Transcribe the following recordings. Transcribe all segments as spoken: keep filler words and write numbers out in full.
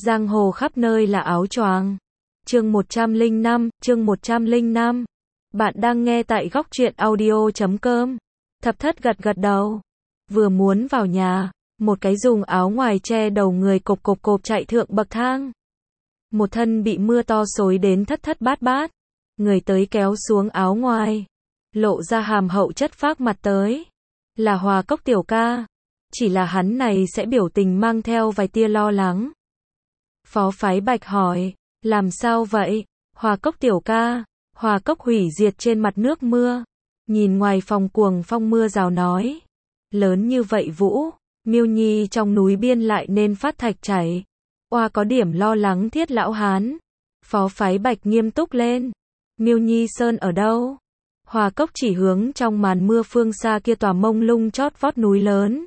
Giang hồ khắp nơi là áo choàng. Chương một trăm lẻ năm, chương một trăm lẻ năm. Bạn đang nghe tại góc truyện audio chấm com. Thập Thất gật gật đầu. Vừa muốn vào nhà, một cái dùng áo ngoài che đầu người cộp cộp cộp chạy thượng bậc thang. Một thân bị mưa to xối đến thất thất bát bát. Người tới kéo xuống áo ngoài, lộ ra hàm hậu chất phác mặt tới. Là Hòa Cốc tiểu ca. Chỉ là hắn này sẽ biểu tình mang theo vài tia lo lắng. Phó Phái Bạch hỏi, làm sao vậy? Hòa Cốc tiểu ca. Hòa Cốc hủy diệt trên mặt nước mưa. Nhìn ngoài phòng cuồng phong mưa rào nói. Lớn như vậy vũ, Miêu Nhi trong núi biên lại nên phát thạch chảy. Oa có điểm lo lắng Thiết lão hán. Phó Phái Bạch nghiêm túc lên. Miêu Nhi Sơn ở đâu? Hòa Cốc chỉ hướng trong màn mưa phương xa kia tòa mông lung chót vót núi lớn.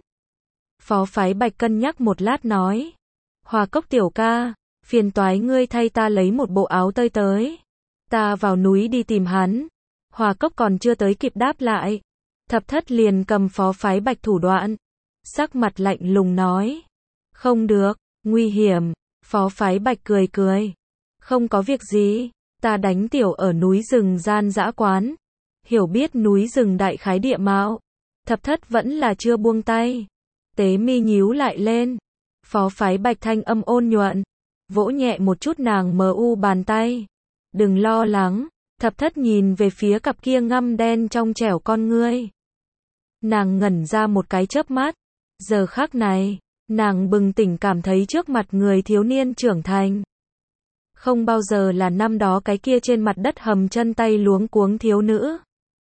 Phó Phái Bạch cân nhắc một lát nói. Hòa Cốc tiểu ca, phiền toái ngươi thay ta lấy một bộ áo tơi tới. Ta vào núi đi tìm hắn. Hòa Cốc còn chưa tới kịp đáp lại. Thập Thất liền cầm Phó Phái Bạch thủ đoạn. Sắc mặt lạnh lùng nói. Không được, nguy hiểm. Phó Phái Bạch cười cười. Không có việc gì, ta đánh tiểu ở núi rừng gian dã quán. Hiểu biết núi rừng đại khái địa mạo. Thập Thất vẫn là chưa buông tay. Tế mi nhíu lại lên. Phó Phái Bạch thanh âm ôn nhuận. Vỗ nhẹ một chút nàng mờ u bàn tay. Đừng lo lắng. Thập Thất nhìn về phía cặp kia ngăm đen trong trẻo con ngươi. Nàng ngẩn ra một cái chớp mắt. Giờ khắc này, nàng bừng tỉnh cảm thấy trước mặt người thiếu niên trưởng thành. Không bao giờ là năm đó cái kia trên mặt đất hầm chân tay luống cuống thiếu nữ.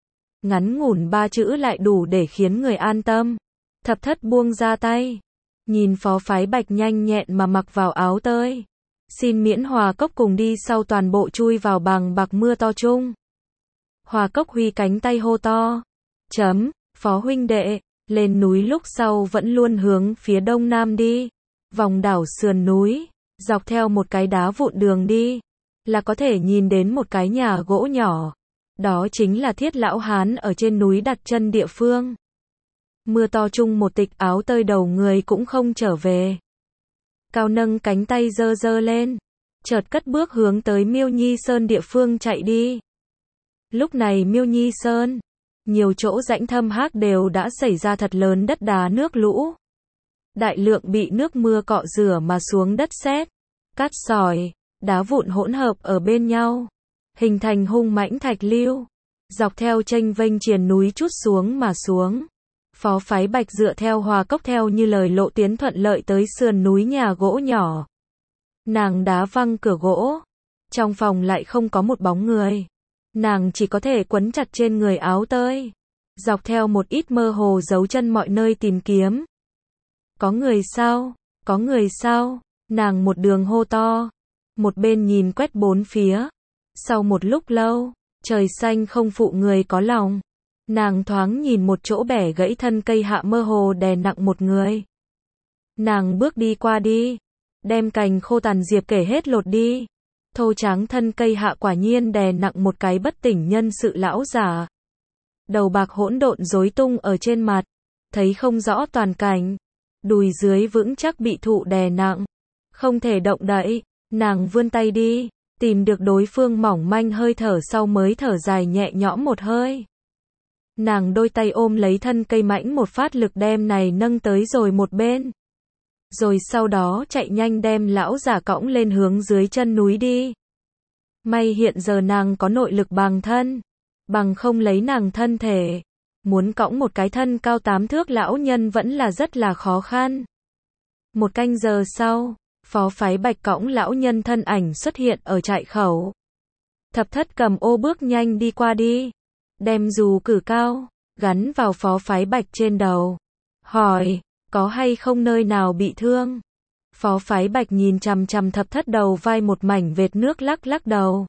Ngắn ngủn ba chữ lại đủ để khiến người an tâm. Thập Thất buông ra tay. Nhìn Phó Phái Bạch nhanh nhẹn mà mặc vào áo tơi. Xin miễn Hòa Cốc cùng đi sau toàn bộ chui vào bàng bạc mưa to chung. Hòa Cốc huy cánh tay hô to. Chấm, Phó huynh đệ, lên núi lúc sau vẫn luôn hướng phía đông nam đi. Vòng đảo sườn núi, dọc theo một cái đá vụn đường đi. Là có thể nhìn đến một cái nhà gỗ nhỏ. Đó chính là Thiết lão hán ở trên núi đặt chân địa phương. Mưa to chung một tịch áo tơi đầu người cũng không trở về. Cao nâng cánh tay giơ giơ lên. Chợt cất bước hướng tới Miêu Nhi Sơn địa phương chạy đi. Lúc này Miêu Nhi Sơn, nhiều chỗ rãnh thâm hác đều đã xảy ra thật lớn đất đá nước lũ. Đại lượng bị nước mưa cọ rửa mà xuống đất sét, cát sỏi, đá vụn hỗn hợp ở bên nhau, hình thành hung mãnh thạch lưu, dọc theo chênh vênh triền núi trút xuống mà xuống. Phó Phái Bạch dựa theo Hòa Cốc theo như lời lộ tiến thuận lợi tới sườn núi nhà gỗ nhỏ. Nàng đá văng cửa gỗ, trong phòng lại không có một bóng người. Nàng chỉ có thể quấn chặt trên người áo tơi, dọc theo một ít mơ hồ dấu chân mọi nơi tìm kiếm. Có người sao? Có người sao? Nàng một đường hô to, một bên nhìn quét bốn phía. Sau một lúc lâu, trời xanh không phụ người có lòng. Nàng thoáng nhìn một chỗ bẻ gãy thân cây hạ mơ hồ đè nặng một người. Nàng bước đi qua đi, đem cành khô tàn diệp kể hết lột đi. Thô tráng thân cây hạ quả nhiên đè nặng một cái bất tỉnh nhân sự lão giả. Đầu bạc hỗn độn rối tung ở trên mặt, thấy không rõ toàn cảnh. Đùi dưới vững chắc bị thụ đè nặng, không thể động đậy. Nàng vươn tay đi, tìm được đối phương mỏng manh hơi thở sau mới thở dài nhẹ nhõm một hơi. Nàng đôi tay ôm lấy thân cây mãnh một phát lực đem này nâng tới rồi một bên. Rồi sau đó chạy nhanh đem lão giả cõng lên hướng dưới chân núi đi. May hiện giờ nàng có nội lực bằng thân, bằng không lấy nàng thân thể. Muốn cõng một cái thân cao tám thước lão nhân vẫn là rất là khó khăn. Một canh giờ sau, Phó Phái Bạch cõng lão nhân thân ảnh xuất hiện ở trại khẩu. Thập Thất cầm ô bước nhanh đi qua đi. Đem dù cử cao, gắn vào Phó Phái Bạch trên đầu. Hỏi, có hay không nơi nào bị thương? Phó Phái Bạch nhìn chằm chằm Thập Thất đầu vai một mảnh vệt nước lắc lắc đầu.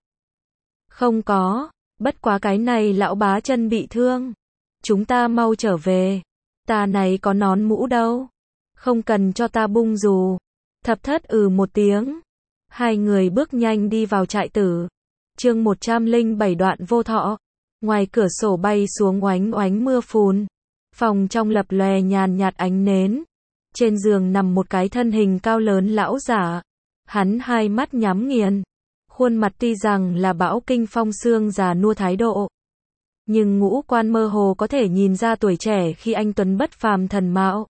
Không có, bất quá cái này lão bá chân bị thương. Chúng ta mau trở về. Ta này có nón mũ đâu. Không cần cho ta bung dù. Thập Thất ừ một tiếng. Hai người bước nhanh đi vào trại tử. Chương một trăm lẻ bảy đoạn vô thọ. Ngoài cửa sổ bay xuống oánh oánh mưa phùn. Phòng trong lập lòe nhàn nhạt ánh nến. Trên giường nằm một cái thân hình cao lớn lão giả. Hắn hai mắt nhắm nghiền. Khuôn mặt tuy rằng là bão kinh phong xương già nua thái độ. Nhưng ngũ quan mơ hồ có thể nhìn ra tuổi trẻ khi anh tuấn bất phàm thần mạo.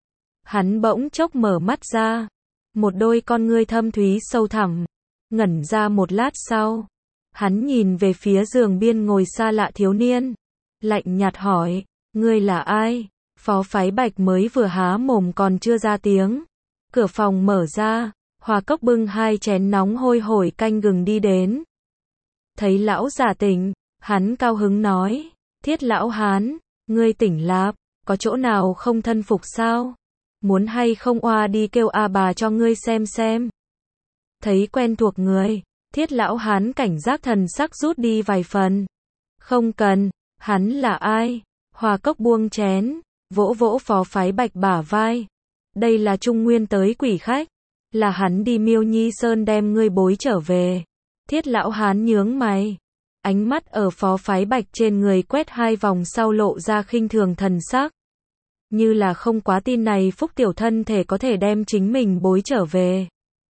Hắn bỗng chốc mở mắt ra. Một đôi con ngươi thâm thúy sâu thẳm. Ngẩn ra một lát sau. Hắn nhìn về phía giường biên ngồi xa lạ thiếu niên. Lạnh nhạt hỏi, ngươi là ai? Phó Phái Bạch mới vừa há mồm còn chưa ra tiếng. Cửa phòng mở ra, Hòa Cốc bưng hai chén nóng hôi hổi canh gừng đi đến. Thấy lão già tỉnh, hắn cao hứng nói, Thiết lão hán, ngươi tỉnh lạp, có chỗ nào không thân phục sao? Muốn hay không oa đi kêu a bà cho ngươi xem xem. Thấy quen thuộc người, Thiết lão hán cảnh giác thần sắc rút đi vài phần. Không cần, hắn là ai? Hòa Cốc buông chén, vỗ vỗ Phó Phái Bạch bả vai. Đây là Trung Nguyên tới quỷ khách, là hắn đi Miêu Nhi Sơn đem ngươi bối trở về. Thiết lão hán nhướng mày, ánh mắt ở Phó Phái Bạch trên người quét hai vòng sau lộ ra khinh thường thần sắc. Như là không quá tin này Phúc tiểu thân thể có thể đem chính mình bối trở về.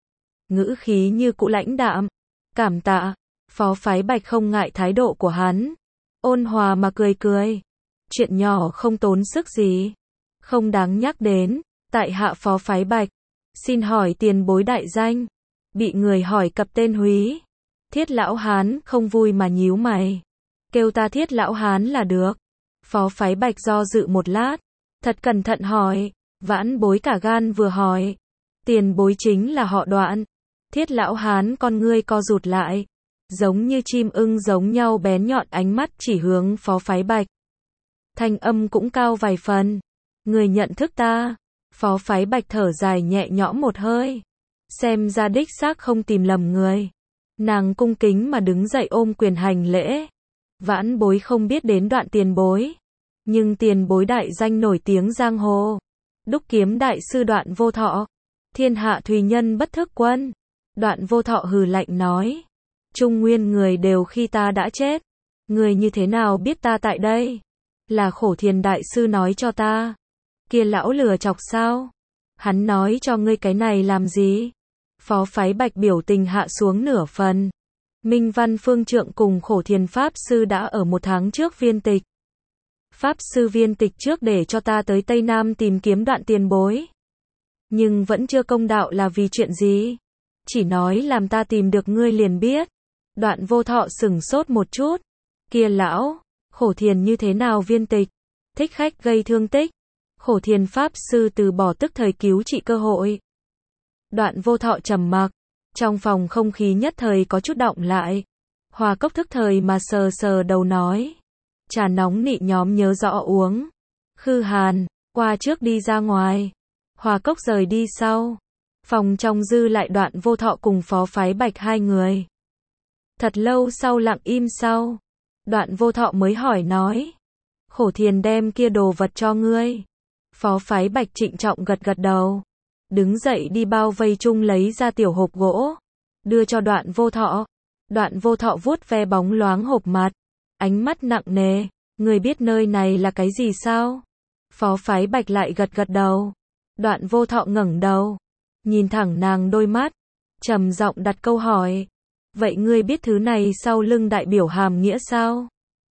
Ngữ khí như cũ lãnh đạm, cảm tạ. Phó Phái Bạch không ngại thái độ của hắn, ôn hòa mà cười cười. Chuyện nhỏ không tốn sức gì, không đáng nhắc đến. Tại hạ Phó Phái Bạch, xin hỏi tiền bối đại danh. Bị người hỏi cập tên húy. Thiết lão hán không vui mà nhíu mày. Kêu ta Thiết lão hán là được. Phó Phái Bạch do dự một lát, thật cẩn thận hỏi. Vãn bối cả gan vừa hỏi. Tiền bối chính là họ Đoạn. Thiết lão hán con ngươi co rụt lại, giống như chim ưng giống nhau bén nhọn ánh mắt chỉ hướng Phó Phái Bạch. Thanh âm cũng cao vài phần. Người nhận thức ta? Phó Phái Bạch thở dài nhẹ nhõm một hơi. Xem ra đích xác không tìm lầm người. Nàng cung kính mà đứng dậy ôm quyền hành lễ. Vãn bối không biết đến Đoạn tiền bối. Nhưng tiền bối đại danh nổi tiếng giang hồ. Đúc kiếm đại sư Đoạn Vô Thọ. Thiên hạ thùy nhân bất thức quân. Đoạn Vô Thọ hừ lạnh nói. Trung Nguyên người đều khi ta đã chết. Người như thế nào biết ta tại đây? Là Khổ Thiền đại sư nói cho ta. Kia lão lừa chọc sao? Hắn nói cho ngươi cái này làm gì? Phó Phái Bạch biểu tình hạ xuống nửa phần. Minh Văn Phương Trượng cùng Khổ Thiền Pháp Sư đã ở một tháng trước viên tịch. Pháp Sư viên tịch trước để cho ta tới Tây Nam tìm kiếm Đoạn tiền bối. Nhưng vẫn chưa công đạo là vì chuyện gì. Chỉ nói làm ta tìm được ngươi liền biết. Đoạn Vô Thọ sửng sốt một chút. Kia lão, Khổ Thiền như thế nào viên tịch? Thích khách gây thương tích. Khổ Thiền Pháp Sư từ bỏ tức thời cứu trị cơ hội. Đoạn Vô Thọ trầm mặc. Trong phòng không khí nhất thời có chút động lại. Hòa Cốc thức thời mà sờ sờ đầu nói. Trà nóng nị nhóm nhớ rõ uống. Khư hàn, qua trước đi ra ngoài. Hòa Cốc rời đi sau. Phòng trong dư lại Đoạn Vô Thọ cùng Phó Phái Bạch hai người. Thật lâu sau lặng im sau. Đoạn Vô Thọ mới hỏi nói. Khổ Thiền đem kia đồ vật cho ngươi. Phó Phái Bạch trịnh trọng gật gật đầu. Đứng dậy đi bao vây chung lấy ra tiểu hộp gỗ. Đưa cho Đoạn Vô Thọ. Đoạn Vô Thọ vuốt ve bóng loáng hộp mặt. Ánh mắt nặng nề. Ngươi biết nơi này là cái gì sao? Phó Phái Bạch lại gật gật đầu. Đoạn Vô Thọ ngẩng đầu. Nhìn thẳng nàng đôi mắt. Trầm giọng đặt câu hỏi. Vậy ngươi biết thứ này sau lưng đại biểu hàm nghĩa sao?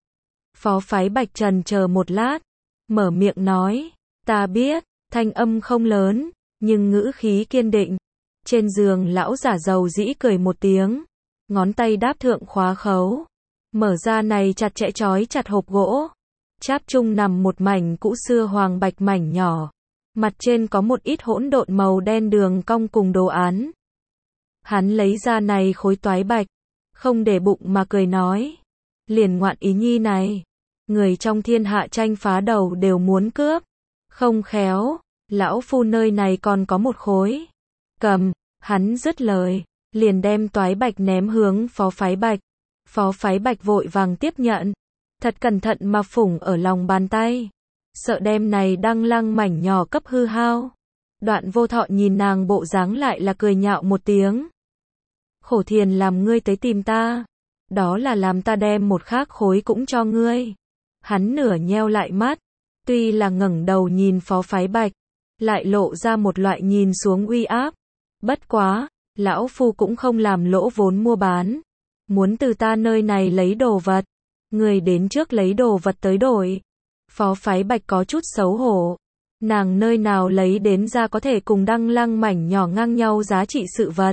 Phó Phái Bạch trần chờ một lát. Mở miệng nói. Ta biết. Thanh âm không lớn. Nhưng ngữ khí kiên định. Trên giường lão giả dầu dĩ cười một tiếng. Ngón tay đáp thượng khóa khấu. Mở ra này chặt chẽ trói chặt hộp gỗ. Cháp chung nằm một mảnh cũ xưa hoàng bạch mảnh nhỏ. Mặt trên có một ít hỗn độn màu đen đường cong cùng đồ án. Hắn lấy ra này khối toái bạch. Không để bụng mà cười nói. Liền ngoạn ý nhi này. Người trong thiên hạ tranh phá đầu đều muốn cướp. Không khéo. Lão phu nơi này còn có một khối. Cầm. Hắn dứt lời. Liền đem toái bạch ném hướng Phó Phái Bạch. Phó Phái Bạch vội vàng tiếp nhận. Thật cẩn thận mà phủng ở lòng bàn tay. Sợ đem này đăng lăng mảnh nhỏ cấp hư hao. Đoạn Vô Thọ nhìn nàng bộ dáng lại là cười nhạo một tiếng. Khổ Thiền làm ngươi tới tìm ta. Đó là làm ta đem một khác khối cũng cho ngươi. Hắn nửa nheo lại mắt. Tuy là ngẩng đầu nhìn Phó Phái Bạch. Lại lộ ra một loại nhìn xuống uy áp. Bất quá. Lão phu cũng không làm lỗ vốn mua bán. Muốn từ ta nơi này lấy đồ vật. Người đến trước lấy đồ vật tới đổi. Phó Phái Bạch có chút xấu hổ. Nàng nơi nào lấy đến ra có thể cùng Đăng Lăng mảnh nhỏ ngang nhau giá trị sự vật.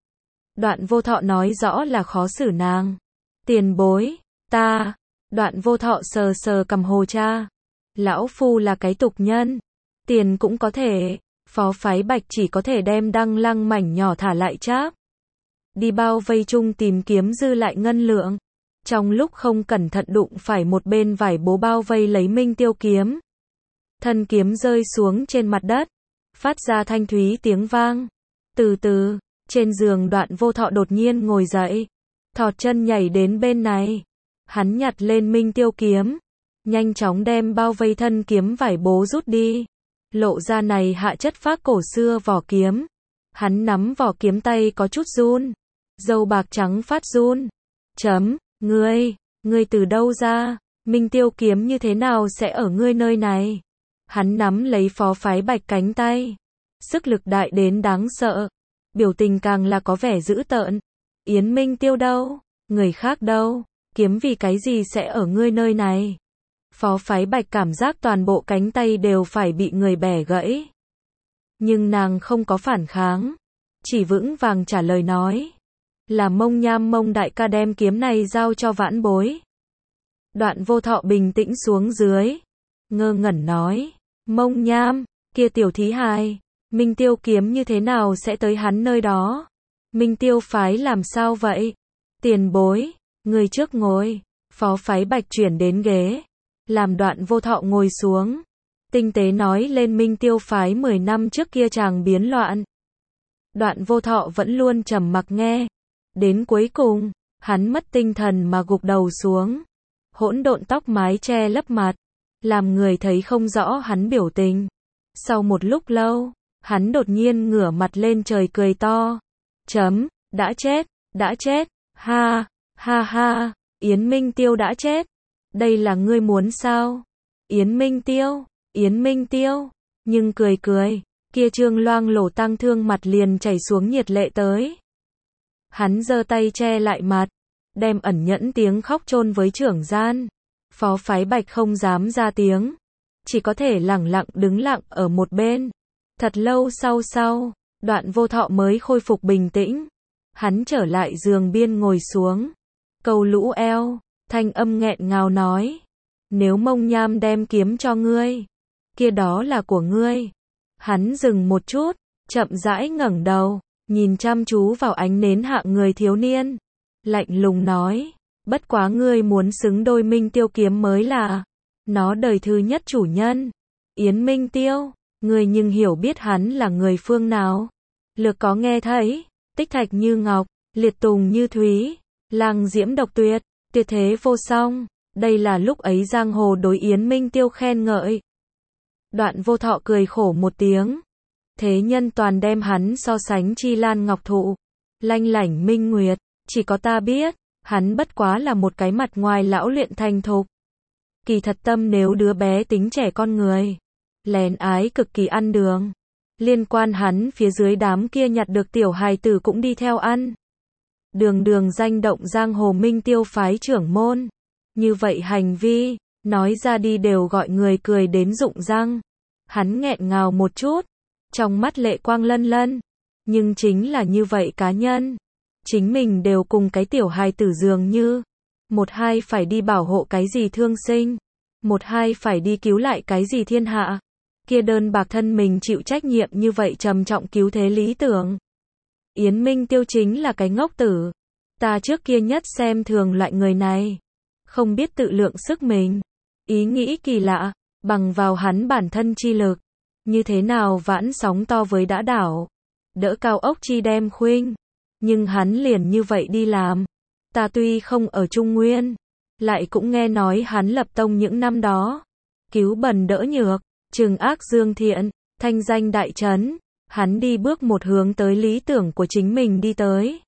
Đoạn Vô Thọ nói rõ là khó xử nàng. Tiền bối, ta. Đoạn Vô Thọ sờ sờ cầm Hồ cha. Lão phu là cái tục nhân. Tiền cũng có thể. Phó Phái Bạch chỉ có thể đem Đăng Lăng mảnh nhỏ thả lại cháp. Đi bao vây chung tìm kiếm dư lại ngân lượng. Trong lúc không cẩn thận đụng phải một bên vải bố bao vây lấy Minh Tiêu kiếm. Thân kiếm rơi xuống trên mặt đất. Phát ra thanh thúy tiếng vang. Từ từ, trên giường Đoạn Vô Thọ đột nhiên ngồi dậy. Thọt chân nhảy đến bên này. Hắn nhặt lên Minh Tiêu kiếm. Nhanh chóng đem bao vây thân kiếm vải bố rút đi. Lộ ra này hạ chất phác cổ xưa vỏ kiếm. Hắn nắm vỏ kiếm tay có chút run. Dâu bạc trắng phát run. Chấm, ngươi, ngươi từ đâu ra? Minh Tiêu kiếm như thế nào sẽ ở ngươi nơi này? Hắn nắm lấy Phó Phái Bạch cánh tay. Sức lực đại đến đáng sợ. Biểu tình càng là có vẻ dữ tợn. Yến Minh Tiêu đâu? Người khác đâu? Kiếm vì cái gì sẽ ở ngươi nơi này? Phó Phái Bạch cảm giác toàn bộ cánh tay đều phải bị người bẻ gãy. Nhưng nàng không có phản kháng. Chỉ vững vàng trả lời nói. Là Mông Nham Mông đại ca đem kiếm này giao cho vãn bối. Đoạn Vô Thọ bình tĩnh xuống dưới. Ngơ ngẩn nói. Mông Nham, kia tiểu thí hài. Minh Tiêu kiếm như thế nào sẽ tới hắn nơi đó? Minh Tiêu phái làm sao vậy? Tiền bối, người trước ngồi. Phó Phái Bạch chuyển đến ghế. Làm Đoạn Vô Thọ ngồi xuống. Tinh tế nói lên Minh Tiêu phái mười năm trước kia chàng biến loạn. Đoạn Vô Thọ vẫn luôn trầm mặc nghe. Đến cuối cùng, hắn mất tinh thần mà gục đầu xuống. Hỗn độn tóc mái che lấp mặt. Làm người thấy không rõ hắn biểu tình. Sau một lúc lâu, hắn đột nhiên ngửa mặt lên trời cười to. Chấm, đã chết, đã chết, ha, ha ha, Yến Minh Tiêu đã chết. Đây là ngươi muốn sao? Yến Minh Tiêu, Yến Minh Tiêu, nhưng cười cười, kia trương loang lổ tăng thương mặt liền chảy xuống nhiệt lệ tới. Hắn giơ tay che lại mặt, đem ẩn nhẫn tiếng khóc chôn với trưởng gian. Phó Phái Bạch không dám ra tiếng, chỉ có thể lẳng lặng đứng lặng ở một bên. Thật lâu sau sau, Đoạn Vô Thọ mới khôi phục bình tĩnh. Hắn trở lại giường biên ngồi xuống, câu lũ eo, thanh âm nghẹn ngào nói. Nếu Mông Nham đem kiếm cho ngươi, kia đó là của ngươi. Hắn dừng một chút, chậm rãi ngẩng đầu, nhìn chăm chú vào ánh nến hạng người thiếu niên. Lạnh lùng nói, bất quá ngươi muốn xứng đôi Minh Tiêu kiếm mới là nó đời thứ nhất chủ nhân. Yến Minh Tiêu, ngươi nhưng hiểu biết hắn là người phương nào? Lược có nghe thấy, tích thạch như ngọc, liệt tùng như thúy, lang diễm độc tuyệt, tuyệt thế vô song. Đây là lúc ấy giang hồ đối Yến Minh Tiêu khen ngợi. Đoạn Vô Thọ cười khổ một tiếng. Thế nhân toàn đem hắn so sánh chi lan ngọc thụ, lanh lảnh minh nguyệt, chỉ có ta biết, hắn bất quá là một cái mặt ngoài lão luyện thành thục. Kỳ thật tâm nếu đứa bé tính trẻ con người, lén ái cực kỳ ăn đường. Liên quan hắn phía dưới đám kia nhặt được tiểu hài tử cũng đi theo ăn. Đường đường danh động giang hồ Minh Tiêu phái trưởng môn. Như vậy hành vi, nói ra đi đều gọi người cười đến rụng răng. Hắn nghẹn ngào một chút, trong mắt lệ quang lân lân. Nhưng chính là như vậy cá nhân. Chính mình đều cùng cái tiểu hài tử dường như. Một hai phải đi bảo hộ cái gì thương sinh. Một hai phải đi cứu lại cái gì thiên hạ. Kia đơn bạc thân mình chịu trách nhiệm như vậy trầm trọng cứu thế lý tưởng. Yến Minh Tiêu chính là cái ngốc tử. Ta trước kia nhất xem thường loại người này. Không biết tự lượng sức mình. Ý nghĩ kỳ lạ, bằng vào hắn bản thân chi lực. Như thế nào vãn sóng to với đã đảo. Đỡ cao ốc chi đem khuynh. Nhưng hắn liền như vậy đi làm. Ta tuy không ở Trung Nguyên, lại cũng nghe nói hắn lập tông những năm đó. Cứu bần đỡ nhược, trừng ác dương thiện, thanh danh đại trấn. Hắn đi bước một hướng tới lý tưởng của chính mình đi tới.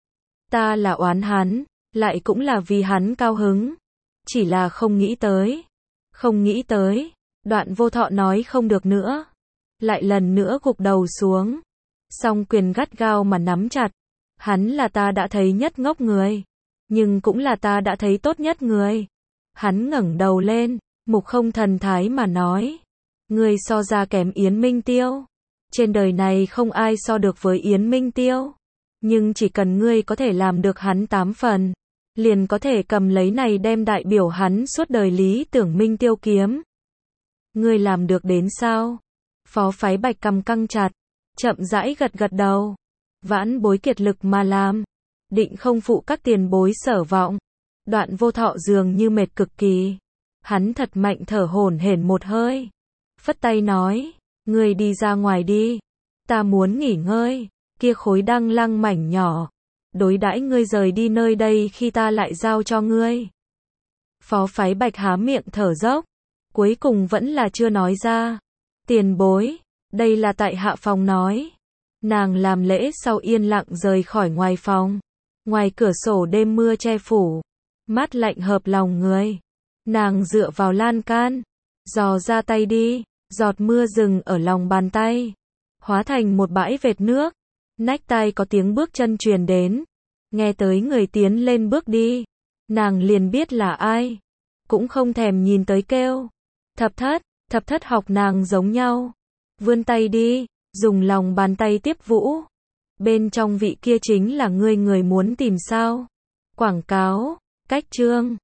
Ta là oán hắn, lại cũng là vì hắn cao hứng. Chỉ là không nghĩ tới. Không nghĩ tới. Đoạn Vô Thọ nói không được nữa. Lại lần nữa gục đầu xuống. song quyền gắt gao mà nắm chặt. Hắn là ta đã thấy nhất ngốc người, nhưng cũng là ta đã thấy tốt nhất người. Hắn ngẩng đầu lên, mục không thần thái mà nói. Ngươi so ra kém Yến Minh Tiêu. Trên đời này không ai so được với Yến Minh Tiêu. Nhưng chỉ cần ngươi có thể làm được hắn tám phần, liền có thể cầm lấy này đem đại biểu hắn suốt đời lý tưởng Minh Tiêu kiếm. Ngươi làm được đến sao? Phó Phái Bạch cầm căng chặt, chậm rãi gật gật đầu. Vãn bối kiệt lực mà làm, định không phụ các tiền bối sở vọng. Đoạn Vô Thọ dường như mệt cực kỳ. Hắn thật mạnh thở hổn hển một hơi. Phất tay nói, ngươi đi ra ngoài đi. Ta muốn nghỉ ngơi. Kia khối đăng lăng mảnh nhỏ. Đối đãi ngươi rời đi nơi đây khi ta lại giao cho ngươi. Phó Phái Bạch há miệng thở dốc. Cuối cùng vẫn là chưa nói ra. Tiền bối, đây là tại hạ phòng nói. Nàng làm lễ sau yên lặng rời khỏi ngoài phòng. Ngoài cửa sổ đêm mưa che phủ. Mát lạnh hợp lòng người. Nàng dựa vào lan can. Dò ra tay đi. Giọt mưa dừng ở lòng bàn tay. Hóa thành một bãi vệt nước. Nách tai có tiếng bước chân truyền đến. Nghe tới người tiến lên bước đi. Nàng liền biết là ai. Cũng không thèm nhìn tới kêu. Thập thất, thập thất học nàng giống nhau. Vươn tay đi, dùng lòng bàn tay tiếp vũ. Bên trong vị kia chính là ngươi người muốn tìm sao. Quảng cáo, cách chương.